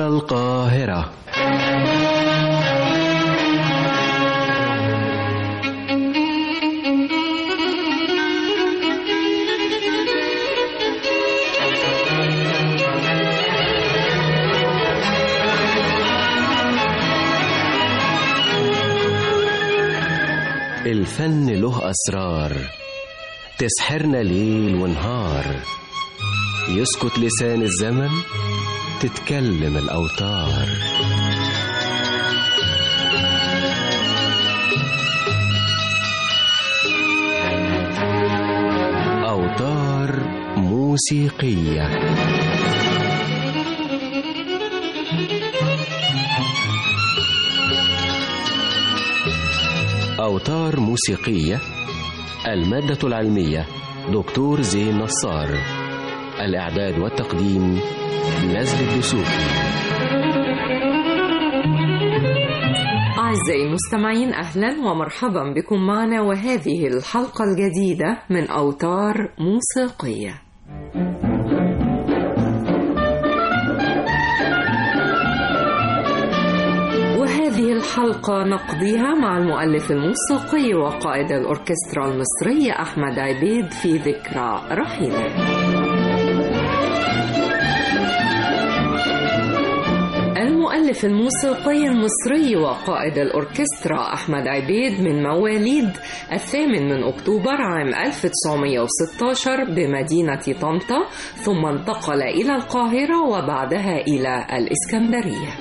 هنا القاهرة. الفن له أسرار تسحرنا ليل ونهار، يسكت لسان الزمن تتكلم الأوتار. أوتار موسيقية. أوتار موسيقية. المادة العلمية دكتور زين نصار. الإعداد والتقديم نزل الدسوقي. أعزائي المستمعين، أهلا ومرحبا بكم معنا، وهذه الحلقة الجديدة من أوتار موسيقية. هذه الحلقة نقضيها مع المؤلف الموسيقي وقائد الأوركسترا المصرية أحمد عبيد في ذكرى رحيله. المؤلف الموسيقي المصري وقائد الأوركسترا أحمد عبيد من مواليد 8 أكتوبر عام 1916 بمدينة طنطا، ثم انتقل إلى القاهرة وبعدها إلى الإسكندرية.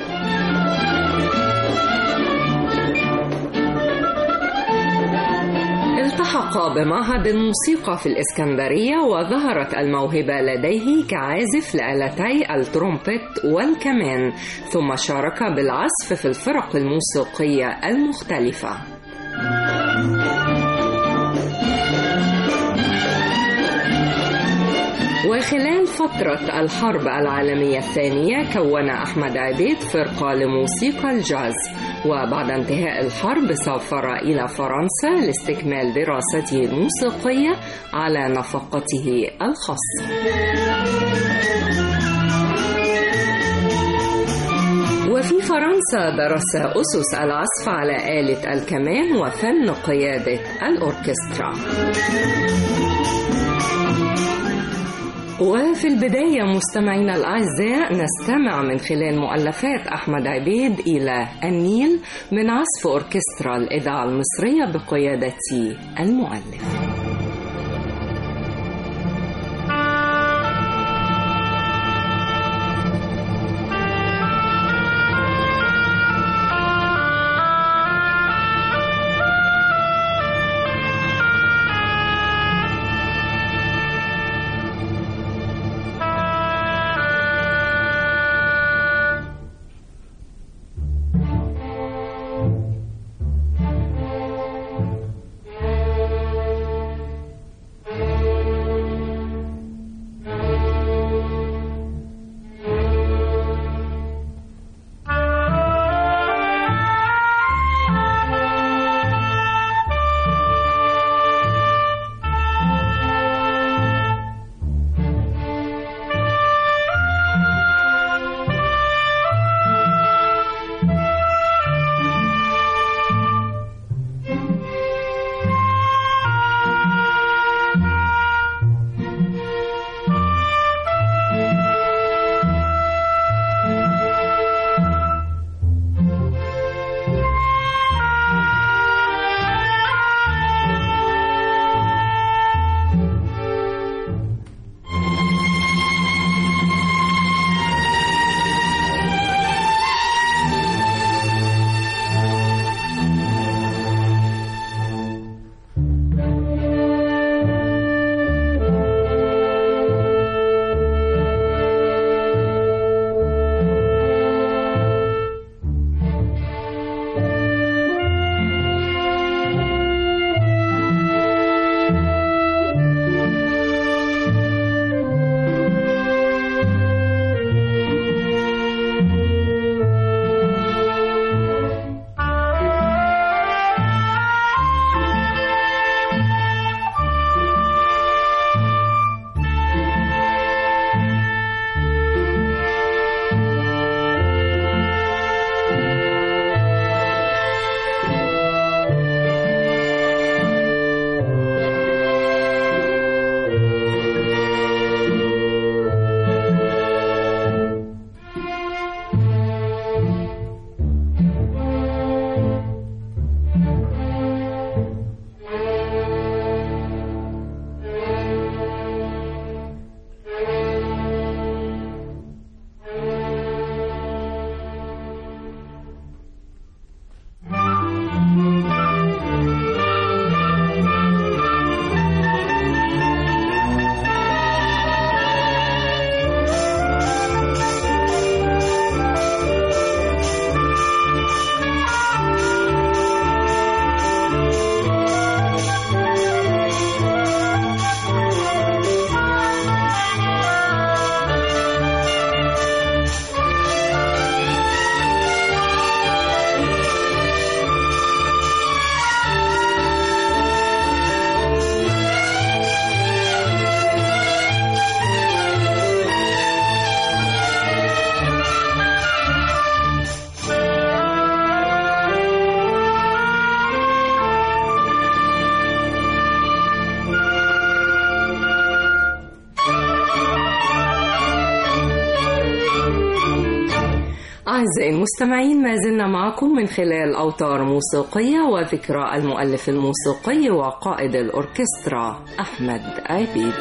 التحق بمعهد الموسيقى في الإسكندرية، وظهرت الموهبة لديه كعازف لآلتي الترومبت والكمان، ثم شارك بالعزف في الفرق الموسيقية المختلفة. وخلال فترة الحرب العالمية الثانية كون أحمد عبيد فرقة لموسيقى الجاز، وبعد انتهاء الحرب سافر إلى فرنسا لاستكمال دراسته الموسيقية على نفقته الخاصة. وفي فرنسا درس أسس العزف على آلة الكمان وفن قيادة الأوركسترا. وفي البداية مستمعينا الأعزاء نستمع من خلال مؤلفات أحمد عبيد إلى النيل من عزف أوركسترا الإذاعة المصرية بقيادة المؤلف. أعزائي المستمعين، ما زلنا معكم من خلال أوتار موسيقية وذكرى المؤلف الموسيقي وقائد الأوركسترا أحمد عبيد.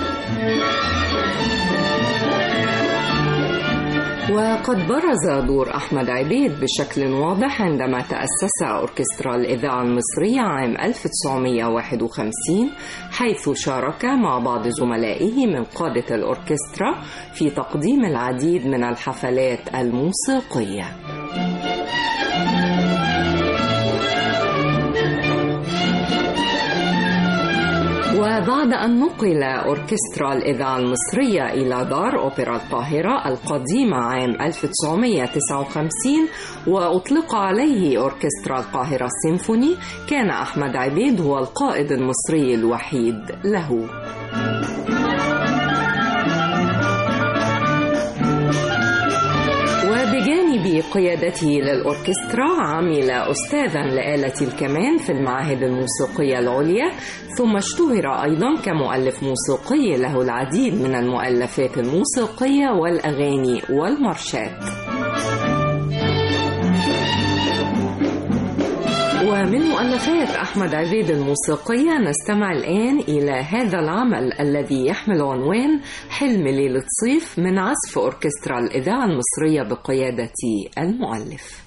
وقد برز دور أحمد عبيد بشكل واضح عندما تأسس أوركسترا الإذاعة المصرية عام 1951، حيث شارك مع بعض زملائه من قادة الأوركسترا في تقديم العديد من الحفلات الموسيقية. وبعد أن نقل أوركسترا الإذاعة المصرية إلى دار أوبرا القاهرة القديمة عام 1959 وأطلق عليه أوركسترا القاهرة السيمفوني، كان أحمد عبيد هو القائد المصري الوحيد له. وبجانب قيادته للأوركسترا عمل أستاذا لآلة الكمان في المعاهد الموسيقية العليا، ثم اشتهر أيضا كمؤلف موسيقي له العديد من المؤلفات الموسيقية والأغاني والمارشات. ومن مؤلفات أحمد عبيد الموسيقية نستمع الآن إلى هذا العمل الذي يحمل عنوان حلم ليلة صيف من عزف أوركسترا الإذاعة المصرية بقيادة المؤلف.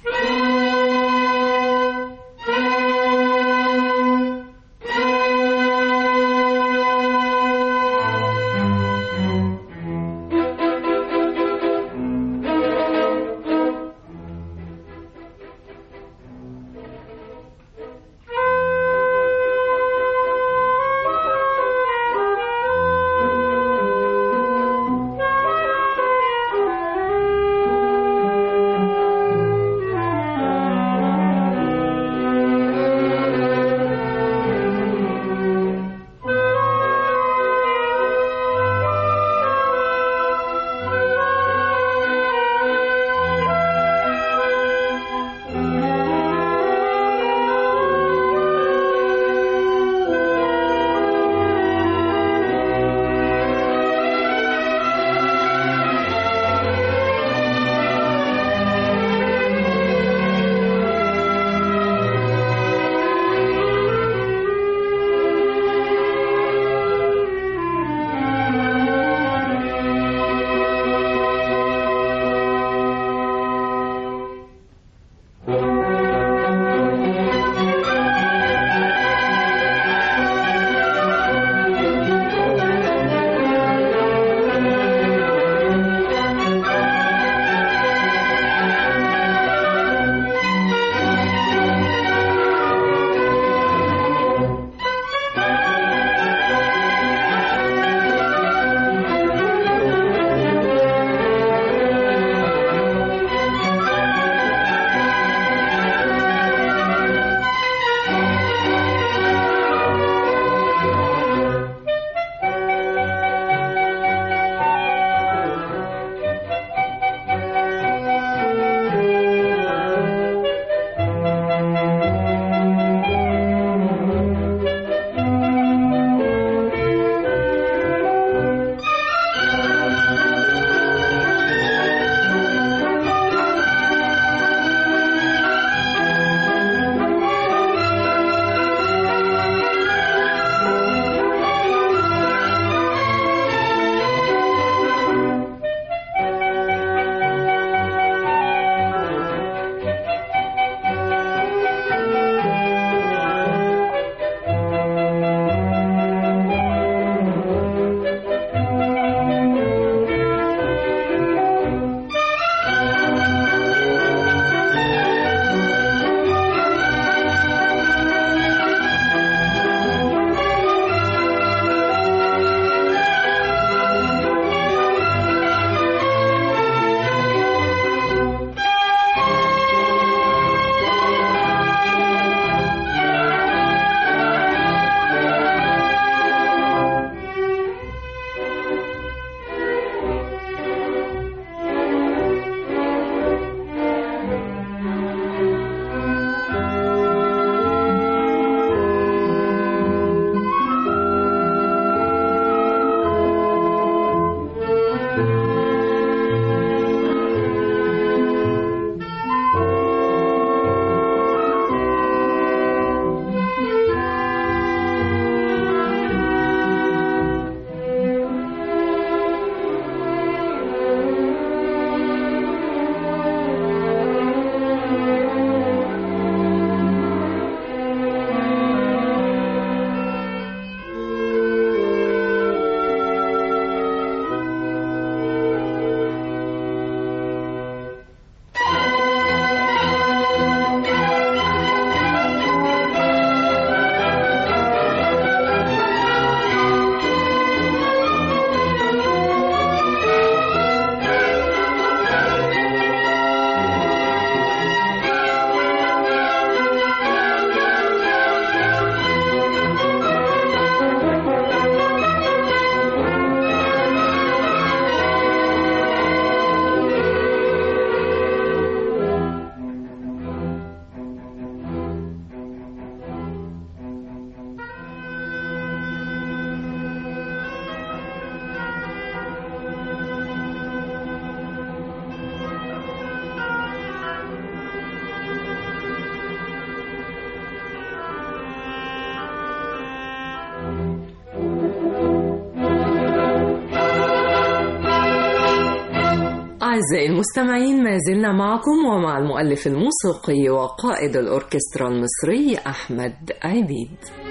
أعزائي المستمعين، ما زلنا معكم ومع المؤلف الموسيقي وقائد الأوركسترا المصري أحمد عبيد.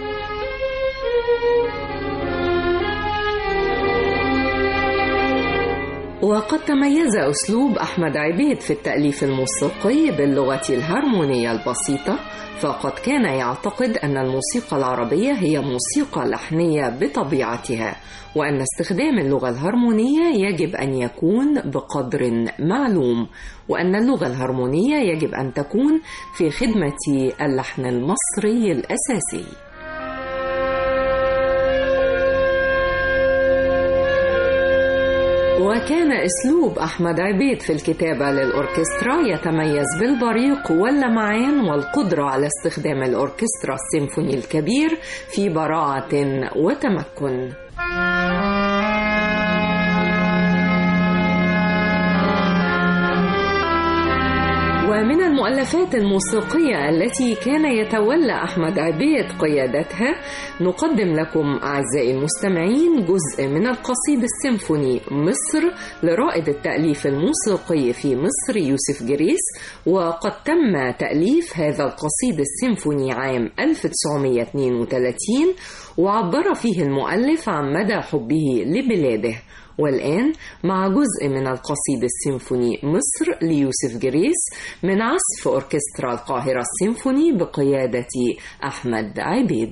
وقد تميز أسلوب أحمد عبيد في التأليف الموسيقي باللغة الهارمونية البسيطة، فقد كان يعتقد أن الموسيقى العربية هي موسيقى لحنية بطبيعتها، وأن استخدام اللغة الهارمونية يجب أن يكون بقدر معلوم، وأن اللغة الهارمونية يجب أن تكون في خدمة اللحن المصري الأساسي. وكان أسلوب أحمد عبيد في الكتابة للأوركسترا يتميز بالبريق واللمعان والقدرة على استخدام الأوركسترا السيمفوني الكبير في براعة وتمكن. ومن المؤلفات الموسيقية التي كان يتولى أحمد عبيد قيادتها نقدم لكم أعزائي المستمعين جزء من القصيد السيمفوني مصر لرائد التأليف الموسيقي في مصر يوسف جريس. وقد تم تأليف هذا القصيد السيمفوني عام 1932، وعبر فيه المؤلف عن مدى حبه لبلاده. والآن مع جزء من القصيد السيمفوني مصر ليوسف جريس من عزف أوركسترا القاهرة السيمفوني بقيادة أحمد عبيد.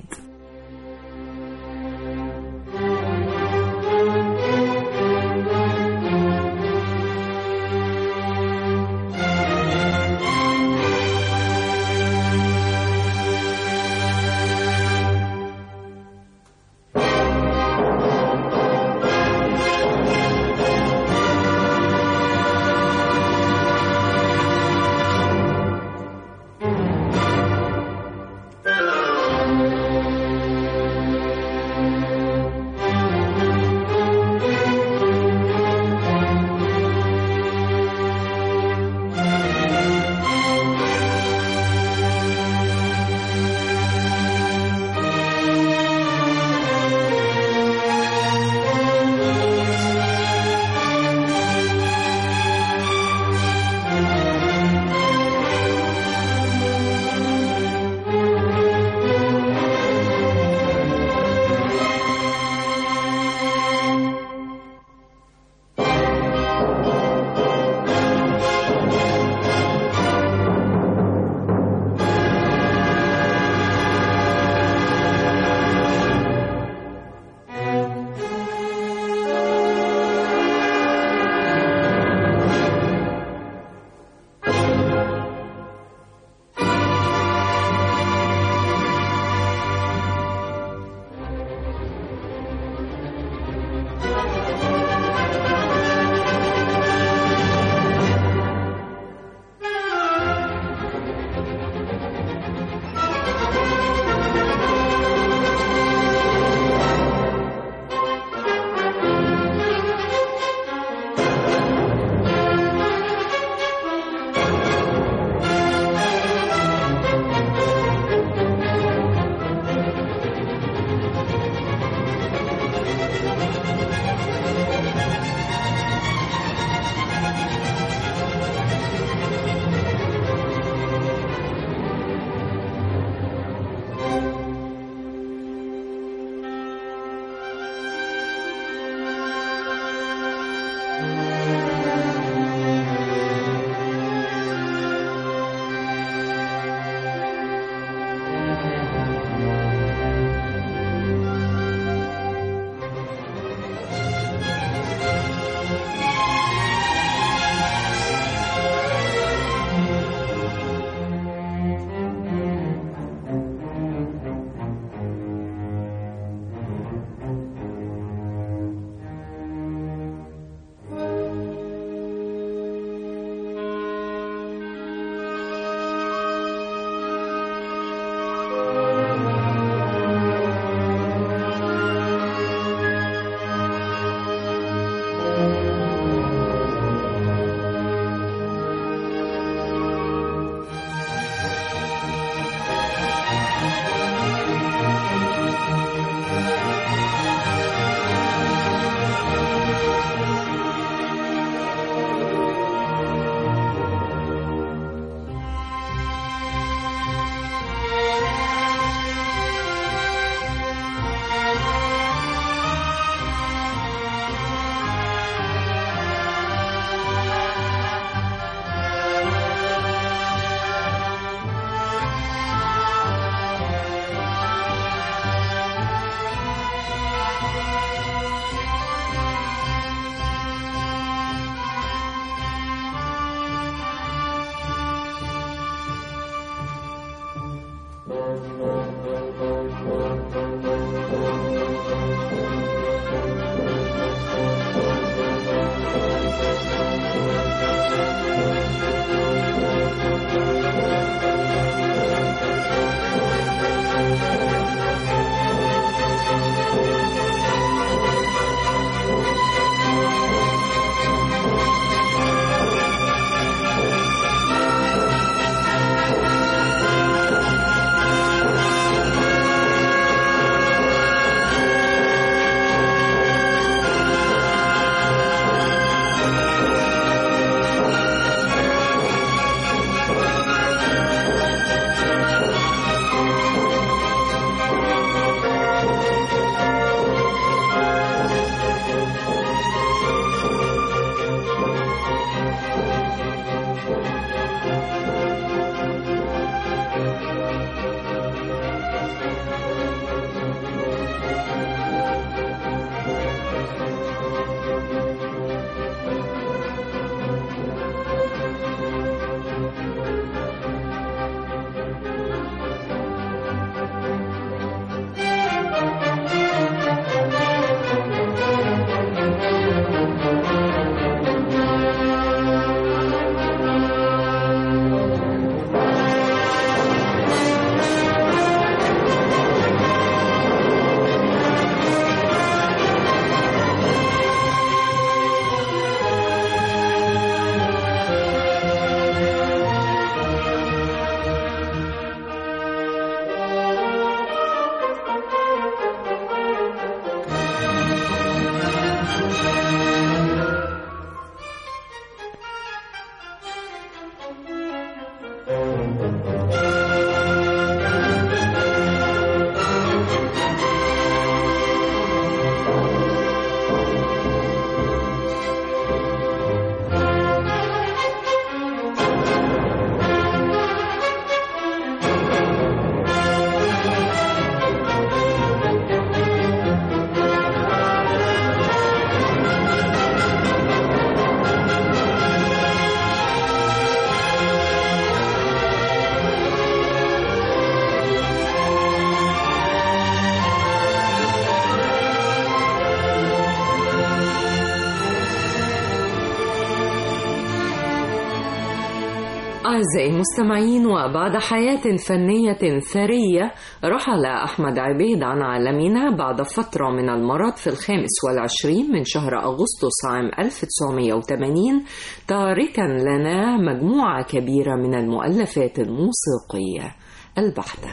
أعزائي المستمعين، وبعد حياة فنية ثرية رحل أحمد عبيد عن عالمنا بعد فترة من المرض في 25 من شهر أغسطس عام 1980، تاركا لنا مجموعة كبيرة من المؤلفات الموسيقية البحتة.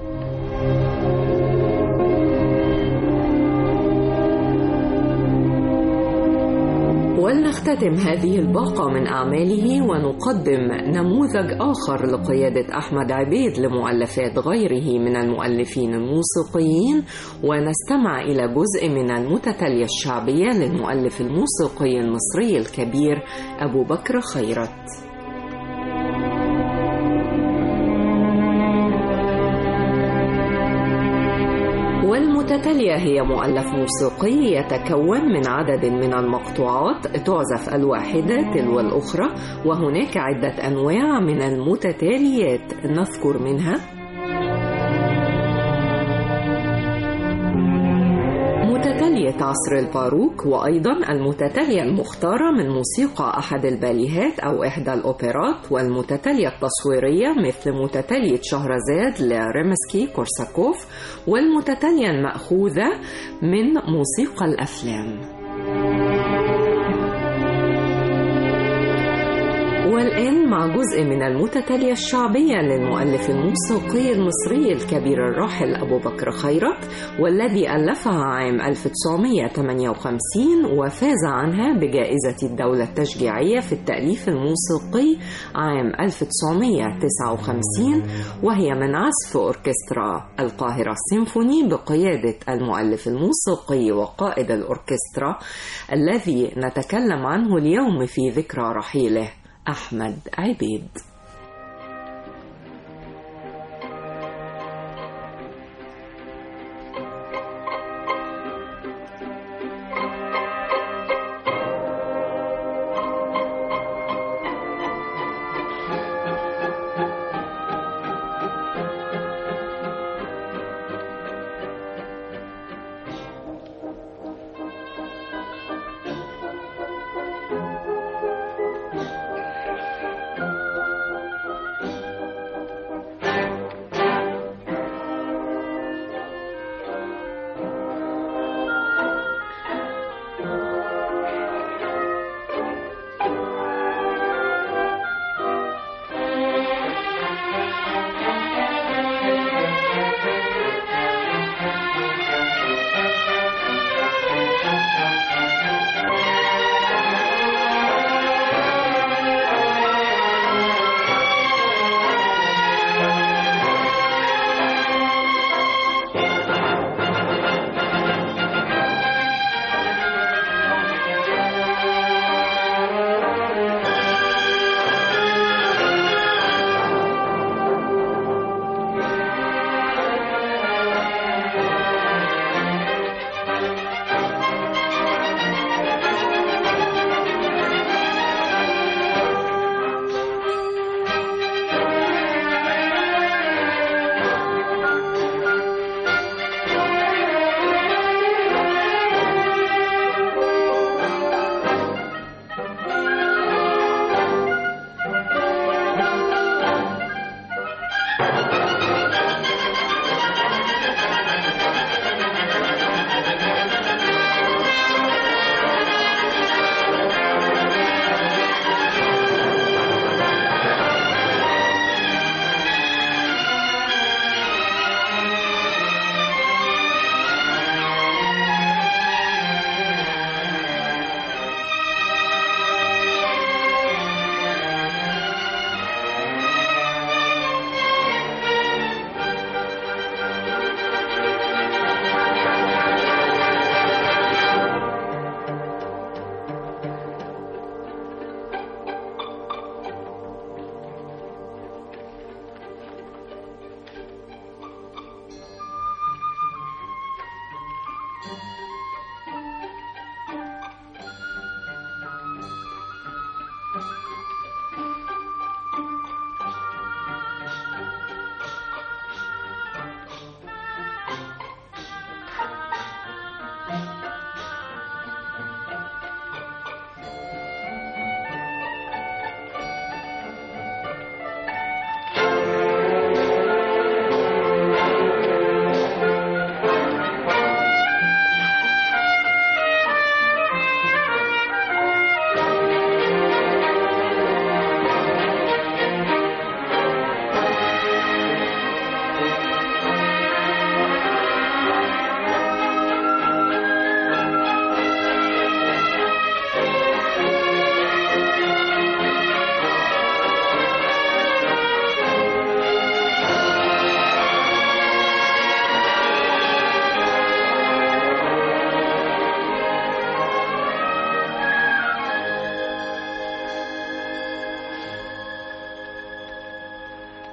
ولنختتم هذه الباقة من أعماله ونقدم نموذج آخر لقيادة أحمد عبيد لمؤلفات غيره من المؤلفين الموسيقيين، ونستمع إلى جزء من المتتالية الشعبية للمؤلف الموسيقي المصري الكبير أبو بكر خيرت. والمتتالية هي مؤلف موسيقي يتكون من عدد من المقطوعات تعزف الواحدة تلو الأخرى، وهناك عدة أنواع من المتتاليات نذكر منها متتالية عصر الباروك، وأيضا المتتالية المختارة من موسيقى أحد الباليهات أو إحدى الأوبرات، والمتتالية التصويرية مثل متتالية شهرزاد لريمسكي كورساكوف، والمتتالية المأخوذة من موسيقى الأفلام. والآن مع جزء من المتتالية الشعبية للمؤلف الموسيقي المصري الكبير الراحل أبو بكر خيرت، والذي ألفها عام 1958 وفاز عنها بجائزة الدولة التشجيعية في التأليف الموسيقي عام 1959، وهي من عزف أوركسترا القاهرة السيمفوني بقيادة المؤلف الموسيقي وقائد الأوركسترا الذي نتكلم عنه اليوم في ذكرى رحيله أحمد عبيد.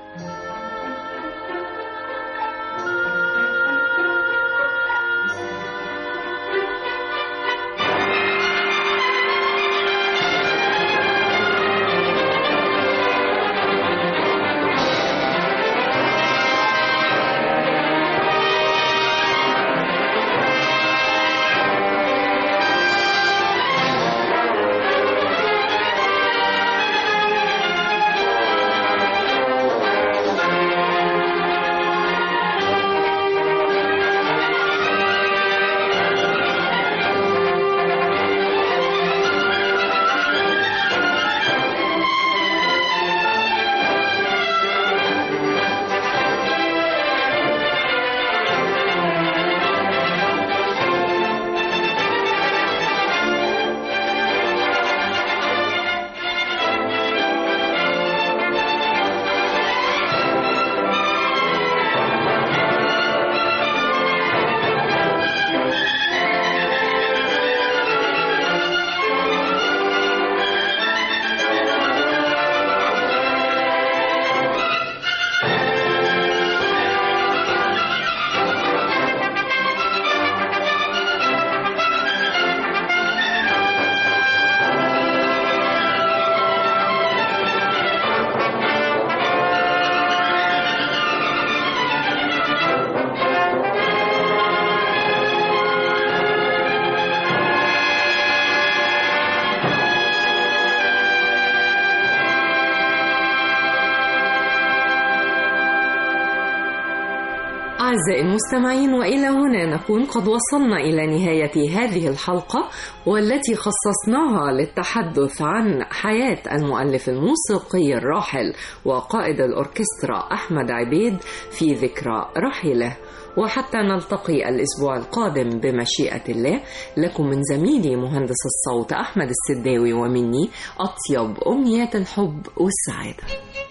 أعزائي المستمعين، وإلى هنا نكون قد وصلنا إلى نهاية هذه الحلقة، والتي خصصناها للتحدث عن حياة المؤلف الموسيقي الراحل وقائد الأوركسترا أحمد عبيد في ذكرى رحيله. وحتى نلتقي الأسبوع القادم بمشيئة الله، لكم من زميلي مهندس الصوت أحمد السداوي ومني أطيب أمنيات الحب والسعادة.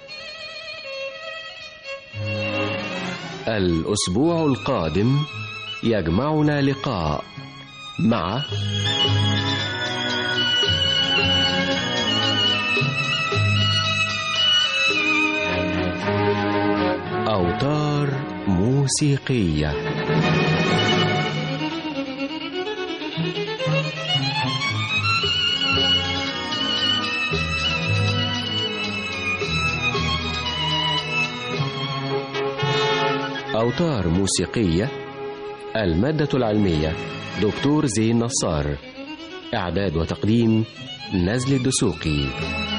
الأسبوع القادم يجمعنا لقاء مع أوتار موسيقية. أوتار موسيقية. المادة العلمية دكتور زين نصار. إعداد وتقديم نزل الدسوقي.